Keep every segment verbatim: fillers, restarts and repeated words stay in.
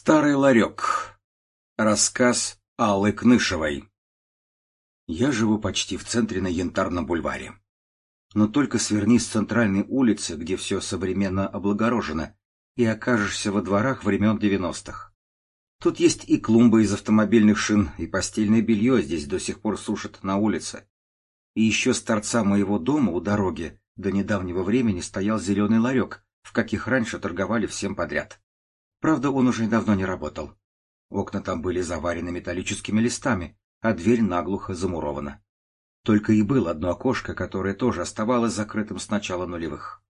Старый ларек. Рассказ Аллы Кнышевой. Я живу почти в центре на Янтарном бульваре. Но только сверни с центральной улицы, где все современно облагорожено, и окажешься во дворах времен девяностых. Тут есть и клумбы из автомобильных шин, и постельное белье здесь до сих пор сушат на улице. И еще с торца моего дома у дороги до недавнего времени стоял зеленый ларек, в каких раньше торговали всем подряд. Правда, он уже давно не работал. Окна там были заварены металлическими листами, а дверь наглухо замурована. Только и было одно окошко, которое тоже оставалось закрытым с начала нулевых.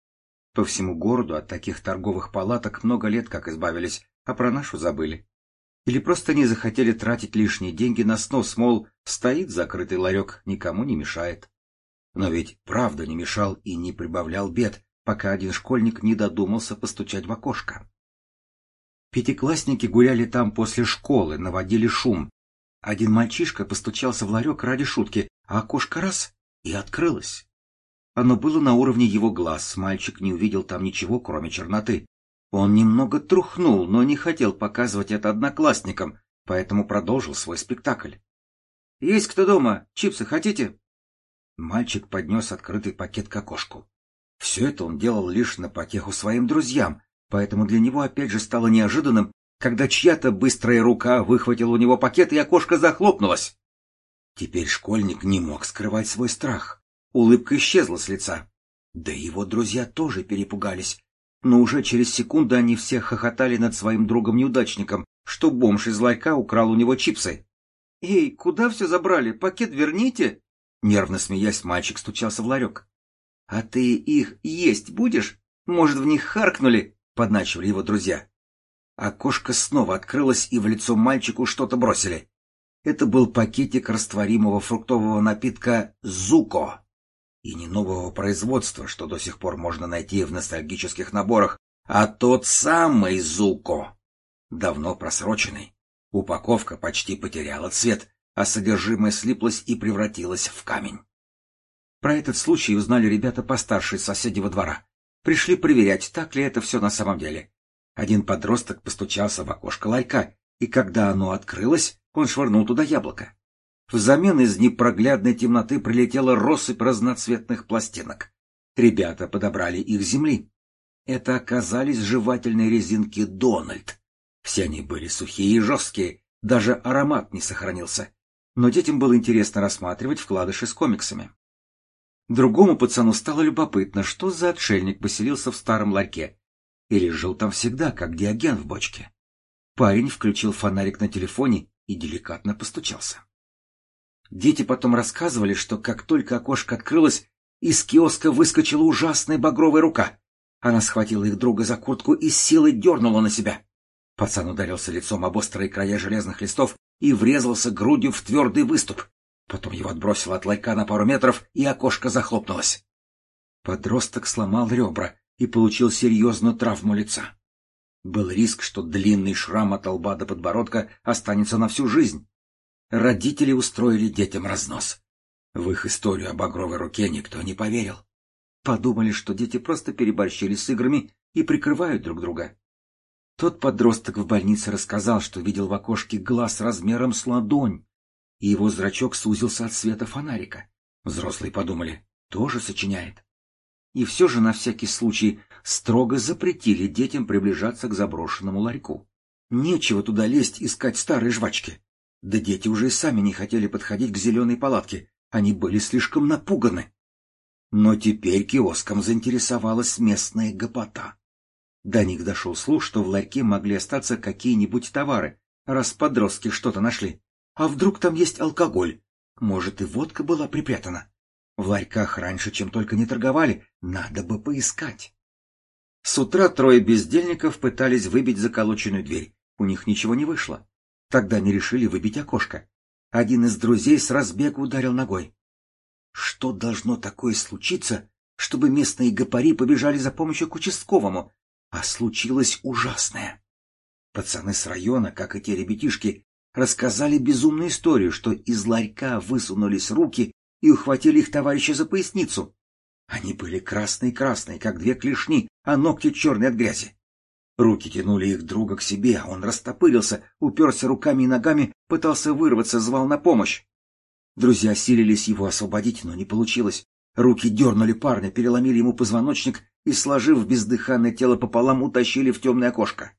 По всему городу от таких торговых палаток много лет как избавились, а про нашу забыли. Или просто не захотели тратить лишние деньги на снос, мол, стоит закрытый ларек, никому не мешает. Но ведь правда не мешал и не прибавлял бед, пока один школьник не додумался постучать в окошко. Пятиклассники гуляли там после школы, наводили шум. Один мальчишка постучался в ларек ради шутки, а окошко раз — и открылось. Оно было на уровне его глаз, мальчик не увидел там ничего, кроме черноты. Он немного трухнул, но не хотел показывать это одноклассникам, поэтому продолжил свой спектакль. — Есть кто дома? Чипсы хотите? Мальчик поднес открытый пакет к окошку. Все это он делал лишь на потеху своим друзьям, поэтому для него опять же стало неожиданным, когда чья-то быстрая рука выхватила у него пакет, и окошко захлопнулось. Теперь школьник не мог скрывать свой страх. Улыбка исчезла с лица. Да и его друзья тоже перепугались. Но уже через секунду они все хохотали над своим другом-неудачником, что бомж из ларька украл у него чипсы. — Эй, куда все забрали? Пакет верните! Нервно смеясь, мальчик стучался в ларек. — А ты их есть будешь? Может, в них харкнули? — подначивали его друзья. Окошко снова открылось, и в лицо мальчику что-то бросили. Это был пакетик растворимого фруктового напитка «Зуко». И не нового производства, что до сих пор можно найти в ностальгических наборах, а тот самый «Зуко». Давно просроченный. Упаковка почти потеряла цвет, а содержимое слиплось и превратилось в камень. Про этот случай узнали ребята постарше из соседнего двора. Пришли проверять, так ли это все на самом деле. Один подросток постучался в окошко ларька, и когда оно открылось, он швырнул туда яблоко. Взамен из непроглядной темноты прилетела россыпь разноцветных пластинок. Ребята подобрали их с земли. Это оказались жевательные резинки «Дональд». Все они были сухие и жесткие, даже аромат не сохранился. Но детям было интересно рассматривать вкладыши с комиксами. Другому пацану стало любопытно, что за отшельник поселился в старом ларьке. Или жил там всегда, как Диоген в бочке. Парень включил фонарик на телефоне и деликатно постучался. Дети потом рассказывали, что как только окошко открылось, из киоска выскочила ужасная багровая рука. Она схватила их друга за куртку и с силой дернула на себя. Пацан ударился лицом об острые края железных листов и врезался грудью в твердый выступ. Потом его отбросило от ларька на пару метров, и окошко захлопнулось. Подросток сломал ребра и получил серьезную травму лица. Был риск, что длинный шрам от лба до подбородка останется на всю жизнь. Родители устроили детям разнос. В их историю о багровой руке никто не поверил. Подумали, что дети просто переборщили с играми и прикрывают друг друга. Тот подросток в больнице рассказал, что видел в окошке глаз размером с ладонь, и его зрачок сузился от света фонарика. Взрослые подумали, тоже сочиняет. И все же на всякий случай строго запретили детям приближаться к заброшенному ларьку. Нечего туда лезть искать старые жвачки. Да дети уже и сами не хотели подходить к зеленой палатке, они были слишком напуганы. Но теперь киоском заинтересовалась местная гопота. До них дошел слух, что в ларьке могли остаться какие-нибудь товары, раз подростки что-то нашли. А вдруг там есть алкоголь? Может, и водка была припрятана? В ларьках раньше чем только не торговали, надо бы поискать. С утра трое бездельников пытались выбить заколоченную дверь. У них ничего не вышло. Тогда они решили выбить окошко. Один из друзей с разбегу ударил ногой. Что должно такое случиться, чтобы местные гопари побежали за помощью к участковому? А случилось ужасное. Пацаны с района, как и те ребятишки, рассказали безумную историю, что из ларька высунулись руки и ухватили их товарища за поясницу. Они были красные-красные, как две клешни, а ногти черные от грязи. Руки тянули их друга к себе, он растопырился, уперся руками и ногами, пытался вырваться, звал на помощь. Друзья силились его освободить, но не получилось. Руки дернули парня, переломили ему позвоночник и, сложив бездыханное тело пополам, утащили в темное окошко.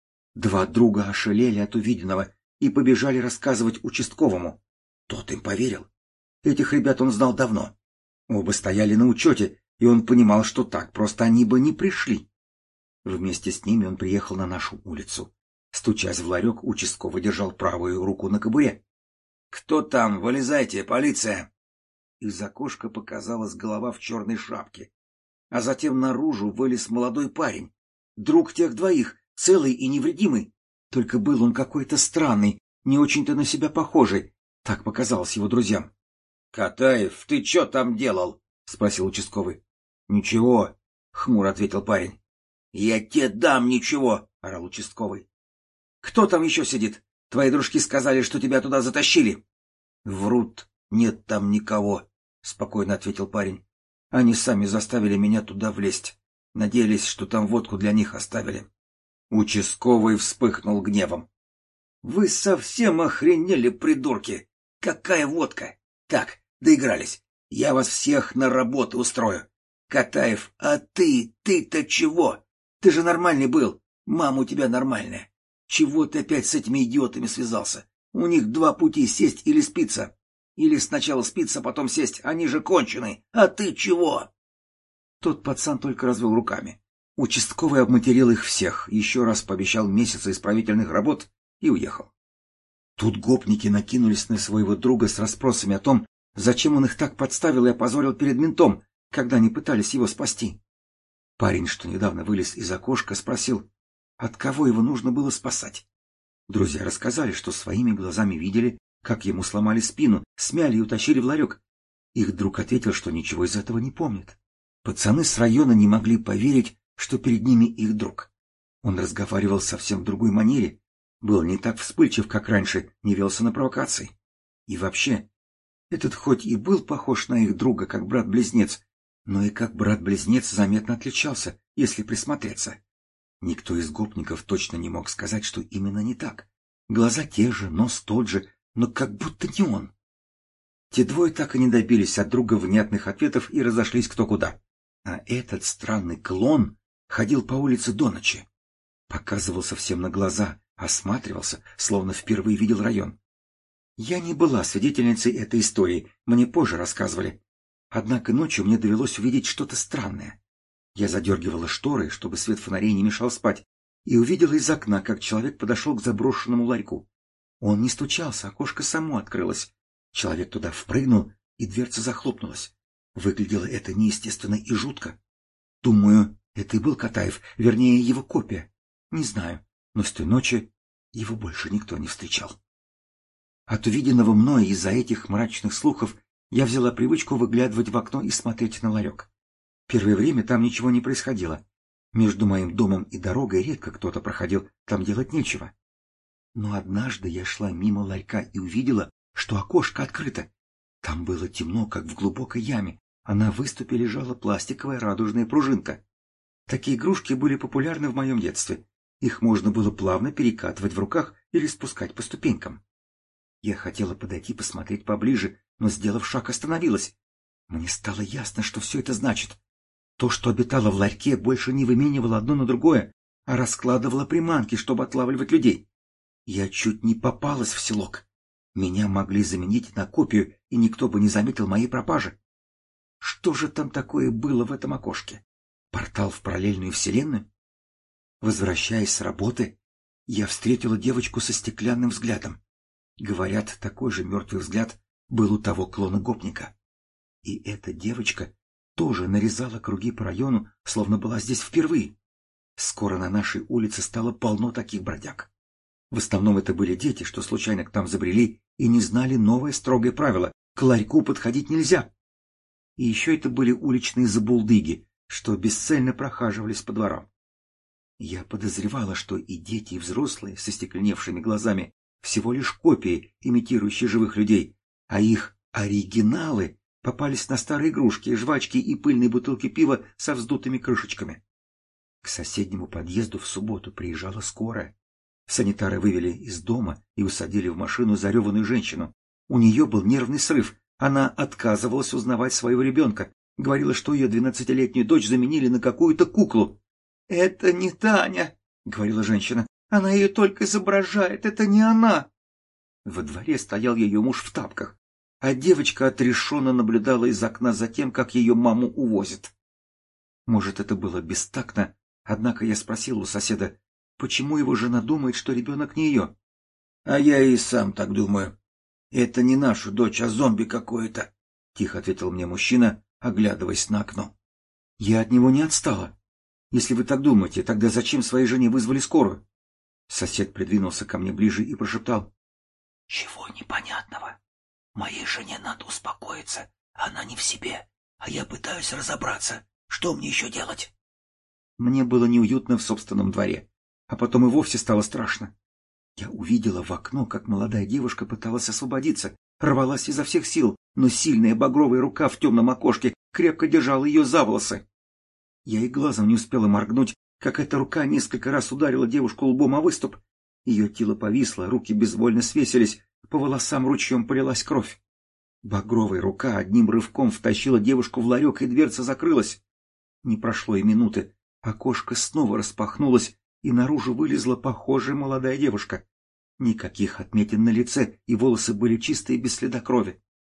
Два друга ошалели от увиденного и побежали рассказывать участковому. Тот им поверил. Этих ребят он знал давно. Оба стояли на учете, и он понимал, что так просто они бы не пришли. Вместе с ними он приехал на нашу улицу. Стучась в ларек, участковый держал правую руку на кобуре. — Кто там? Вылезайте, полиция! Из окошка показалась голова в черной шапке. А затем наружу вылез молодой парень. Друг тех двоих, целый и невредимый. Только был он какой-то странный, не очень-то на себя похожий. Так показалось его друзьям. — Катаев, ты чё там делал? — спросил участковый. — Ничего, — хмуро ответил парень. — Я тебе дам ничего, — орал участковый. — Кто там еще сидит? Твои дружки сказали, что тебя туда затащили. — Врут, нет там никого, — спокойно ответил парень. — Они сами заставили меня туда влезть. Надеялись, что там водку для них оставили. Участковый вспыхнул гневом. — Вы совсем охренели, придурки! Какая водка? Так, доигрались. Я вас всех на работу устрою. Катаев, а ты, ты-то чего? Ты же нормальный был. Мама у тебя нормальная. Чего ты опять с этими идиотами связался? У них два пути — сесть или спиться. Или сначала спиться, потом сесть. Они же конченые. А ты чего? Тот пацан только развел руками. Участковый обматерил их всех, еще раз пообещал месяца исправительных работ и уехал. Тут гопники накинулись на своего друга с расспросами о том, зачем он их так подставил и опозорил перед ментом, когда они пытались его спасти. Парень, что недавно вылез из окошка, спросил, от кого его нужно было спасать. Друзья рассказали, что своими глазами видели, как ему сломали спину, смяли и утащили в ларек. Их друг ответил, что ничего из этого не помнит. Пацаны с района не могли поверить, что перед ними их друг. Он разговаривал совсем в другой манере, был не так вспыльчив, как раньше, не велся на провокации. И вообще, этот хоть и был похож на их друга, как брат-близнец, но и как брат-близнец заметно отличался, если присмотреться. Никто из гопников точно не мог сказать, что именно не так. Глаза те же, нос тот же, но как будто не он. Те двое так и не добились от друга внятных ответов и разошлись кто куда. А этот странный клон ходил по улице до ночи. Показывался всем на глаза, осматривался, словно впервые видел район. Я не была свидетельницей этой истории, мне позже рассказывали. Однако ночью мне довелось увидеть что-то странное. Я задергивала шторы, чтобы свет фонарей не мешал спать, и увидела из окна, как человек подошел к заброшенному ларьку. Он не стучался, окошко само открылось. Человек туда впрыгнул, и дверца захлопнулась. Выглядело это неестественно и жутко. Думаю, это и был Катаев, вернее, его копия. Не знаю, но с той ночи его больше никто не встречал. От увиденного мной из-за этих мрачных слухов я взяла привычку выглядывать в окно и смотреть на ларек. Первое время там ничего не происходило. Между моим домом и дорогой редко кто-то проходил, там делать нечего. Но однажды я шла мимо ларька и увидела, что окошко открыто. Там было темно, как в глубокой яме, а на выступе лежала пластиковая радужная пружинка. Такие игрушки были популярны в моем детстве. Их можно было плавно перекатывать в руках или спускать по ступенькам. Я хотела подойти посмотреть поближе, но, сделав шаг, остановилась. Мне стало ясно, что все это значит. То, что обитало в ларьке, больше не выменивало одно на другое, а раскладывало приманки, чтобы отлавливать людей. Я чуть не попалась в селок. Меня могли заменить на копию, и никто бы не заметил моей пропажи. Что же там такое было в этом окошке? Портал в параллельную вселенную? Возвращаясь с работы, я встретила девочку со стеклянным взглядом. Говорят, такой же мертвый взгляд был у того клона-гопника. И эта девочка тоже нарезала круги по району, словно была здесь впервые. Скоро на нашей улице стало полно таких бродяг. В основном это были дети, что случайно к нам забрели и не знали новое строгое правило — к ларьку подходить нельзя. И еще это были уличные забулдыги, что бесцельно прохаживались по дворам. Я подозревала, что и дети, и взрослые со стекленевшими глазами всего лишь копии, имитирующие живых людей, а их оригиналы попались на старые игрушки, жвачки и пыльные бутылки пива со вздутыми крышечками. К соседнему подъезду в субботу приезжала скорая. Санитары вывели из дома и усадили в машину зареванную женщину. У нее был нервный срыв. Она отказывалась узнавать своего ребенка. Говорила, что ее двенадцатилетнюю дочь заменили на какую-то куклу. — Это не Таня, — говорила женщина. — Она ее только изображает. Это не она. Во дворе стоял ее муж в тапках, а девочка отрешенно наблюдала из окна за тем, как ее маму увозят. Может, это было бестактно, однако я спросил у соседа, почему его жена думает, что ребенок не ее. — А я и сам так думаю. Это не наша дочь, а зомби какое-то, — тихо ответил мне мужчина, оглядываясь на окно. Я от него не отстала. Если вы так думаете, тогда зачем своей жене вызвали скорую? Сосед придвинулся ко мне ближе и прошептал. — Чего непонятного? Моей жене надо успокоиться. Она не в себе, а я пытаюсь разобраться. Что мне еще делать? Мне было неуютно в собственном дворе, а потом и вовсе стало страшно. Я увидела в окно, как молодая девушка пыталась освободиться, рвалась изо всех сил, но сильная багровая рука в темном окошке крепко держала ее за волосы. Я и глазом не успела моргнуть, как эта рука несколько раз ударила девушку лбом о выступ. Ее тело повисло, руки безвольно свесились, по волосам ручьем полилась кровь. Багровая рука одним рывком втащила девушку в ларек, и дверца закрылась. Не прошло и минуты, окошко снова распахнулось, и наружу вылезла похожая молодая девушка. Никаких отметин на лице, и волосы были чистые, без следа крови.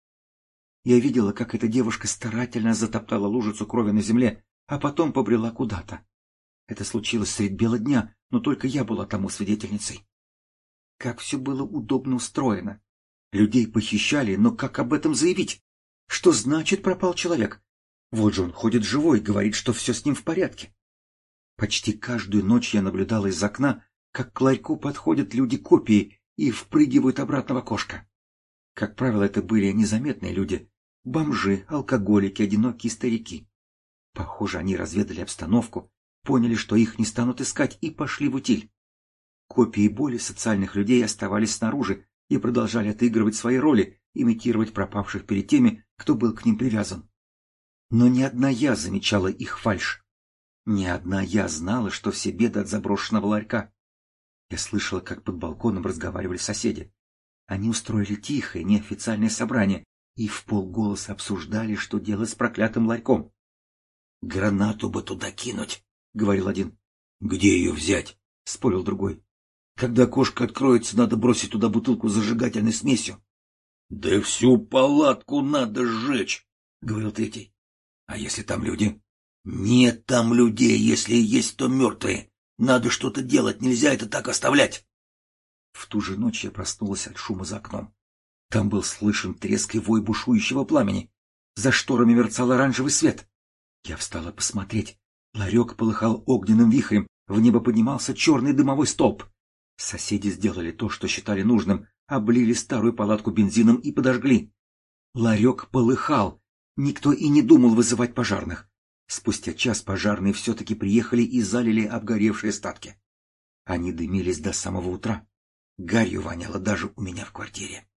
Я видела, как эта девушка старательно затоптала лужицу крови на земле, а потом побрела куда-то. Это случилось средь бела дня, но только я была тому свидетельницей. Как все было удобно устроено. Людей похищали, но как об этом заявить? Что значит пропал человек? Вот же он ходит живой, говорит, что все с ним в порядке. Почти каждую ночь я наблюдала из окна, как к ларьку подходят люди-копии и впрыгивают обратно в окошко. Как правило, это были незаметные люди, бомжи, алкоголики, одинокие старики. Похоже, они разведали обстановку, поняли, что их не станут искать, и пошли в утиль. Копии более социальных людей оставались снаружи и продолжали отыгрывать свои роли, имитировать пропавших перед теми, кто был к ним привязан. Но не одна я замечала их фальшь. Не одна я знала, что все беды от заброшенного ларька. Я слышала, как под балконом разговаривали соседи. Они устроили тихое, неофициальное собрание и вполголоса обсуждали, что делать с проклятым ларьком. — Гранату бы туда кинуть, — говорил один. — Где ее взять? — спорил другой. — Когда окошко откроется, надо бросить туда бутылку с зажигательной смесью. — Да всю палатку надо сжечь, — говорил третий. — А если там люди? — Нет там людей, если и есть, то мертвые. Надо что-то делать, нельзя это так оставлять. В ту же ночь я проснулась от шума за окном. Там был слышен треск и вой бушующего пламени. За шторами мерцал оранжевый свет. Я встала посмотреть. Ларек полыхал огненным вихрем, в небо поднимался черный дымовой столб. Соседи сделали то, что считали нужным, облили старую палатку бензином и подожгли. Ларек полыхал. Никто и не думал вызывать пожарных. Спустя час пожарные все-таки приехали и залили обгоревшие остатки. Они дымились до самого утра. Гарью воняло даже у меня в квартире.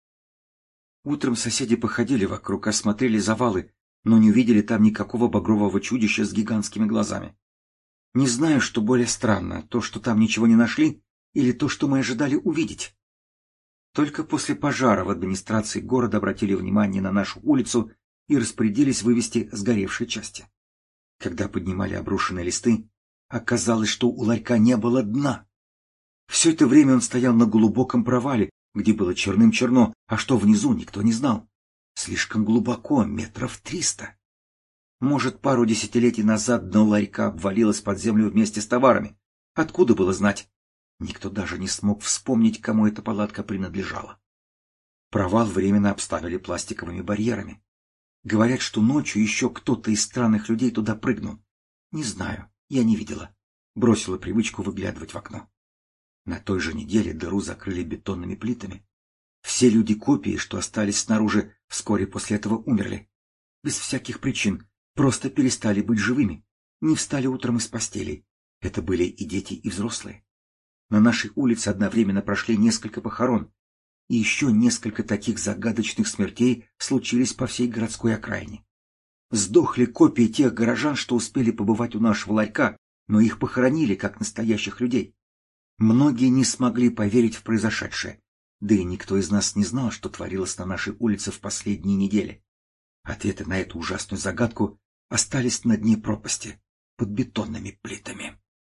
Утром соседи походили вокруг, осмотрели завалы, но не увидели там никакого багрового чудища с гигантскими глазами. Не знаю, что более странно, то, что там ничего не нашли, или то, что мы ожидали увидеть. Только после пожара в администрации города обратили внимание на нашу улицу и распорядились вывести сгоревшие части. Когда поднимали обрушенные листы, оказалось, что у ларька не было дна. Все это время он стоял на глубоком провале, где было черным-черно, а что внизу, никто не знал. Слишком глубоко, метров триста. Может, пару десятилетий назад дно ларька обвалилось под землю вместе с товарами. Откуда было знать? Никто даже не смог вспомнить, кому эта палатка принадлежала. Провал временно обставили пластиковыми барьерами. Говорят, что ночью еще кто-то из странных людей туда прыгнул. Не знаю, я не видела. Бросила привычку выглядывать в окно. На той же неделе дыру закрыли бетонными плитами. Все люди копии, что остались снаружи, вскоре после этого умерли. Без всяких причин, просто перестали быть живыми. Не встали утром из постелей. Это были и дети, и взрослые. На нашей улице одновременно прошли несколько похорон. И еще несколько таких загадочных смертей случились по всей городской окраине. Сдохли копии тех горожан, что успели побывать у нашего ларька, но их похоронили как настоящих людей. Многие не смогли поверить в произошедшее, да и никто из нас не знал, что творилось на нашей улице в последние недели. Ответы на эту ужасную загадку остались на дне пропасти, под бетонными плитами.